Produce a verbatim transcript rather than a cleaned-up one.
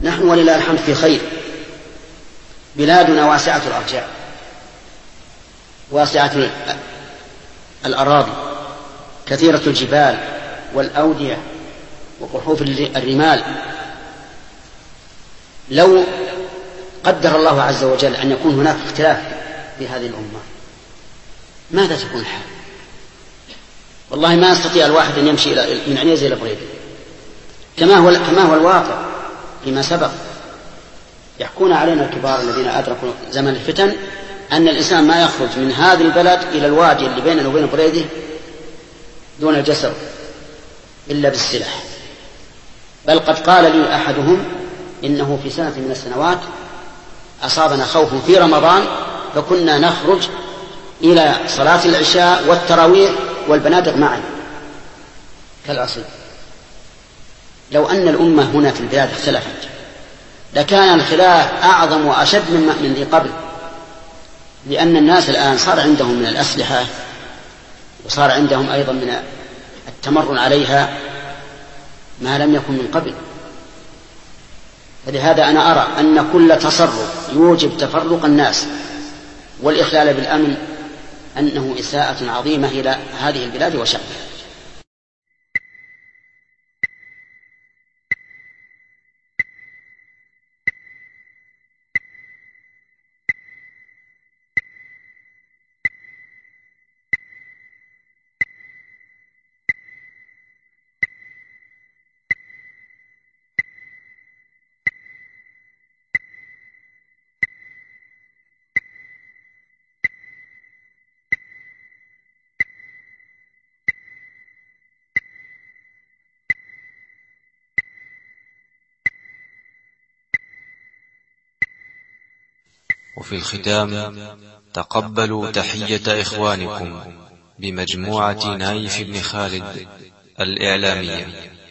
نحن ولله الحمد في خير، بلادنا واسعة الأرجاء، واسعة الأراضي، كثيرة الجبال والأودية وقحوف الرمال. لو قدر الله عز وجل أن يكون هناك اختلاف في هذه الأمة ماذا تكون الحال؟ والله ما يستطيع الواحد أن يمشي من عنيزة إلى بريدة، كما هو كما هو الواقع فيما سبق. يحكون علينا الكبار الذين أدركوا زمن الفتن أن الإنسان ما يخرج من هذه البلد إلى الوادي اللي بيننا وبين بريدة دون الجسر إلا بالسلاح. بل قد قال لي أحدهم إنه في سنة من السنوات أصابنا خوف في رمضان فكنا نخرج إلى صلاة العشاء والتراويح والبنادق معا كالأصل. لو أن الأمة هنا في البلاد اختلفت لكان الخلاف أعظم وأشد من ذي قبل، لأن الناس الآن صار عندهم من الأسلحة وصار عندهم أيضا من التمرن عليها ما لم يكن من قبل. فلهذا أنا أرى أن كل تصرف يوجب تفرق الناس والإخلال بالأمن أنه إساءة عظيمة إلى هذه البلاد وشعبها. وفي الختام تقبلوا تحية إخوانكم بمجموعة نايف بن خالد الإعلامية.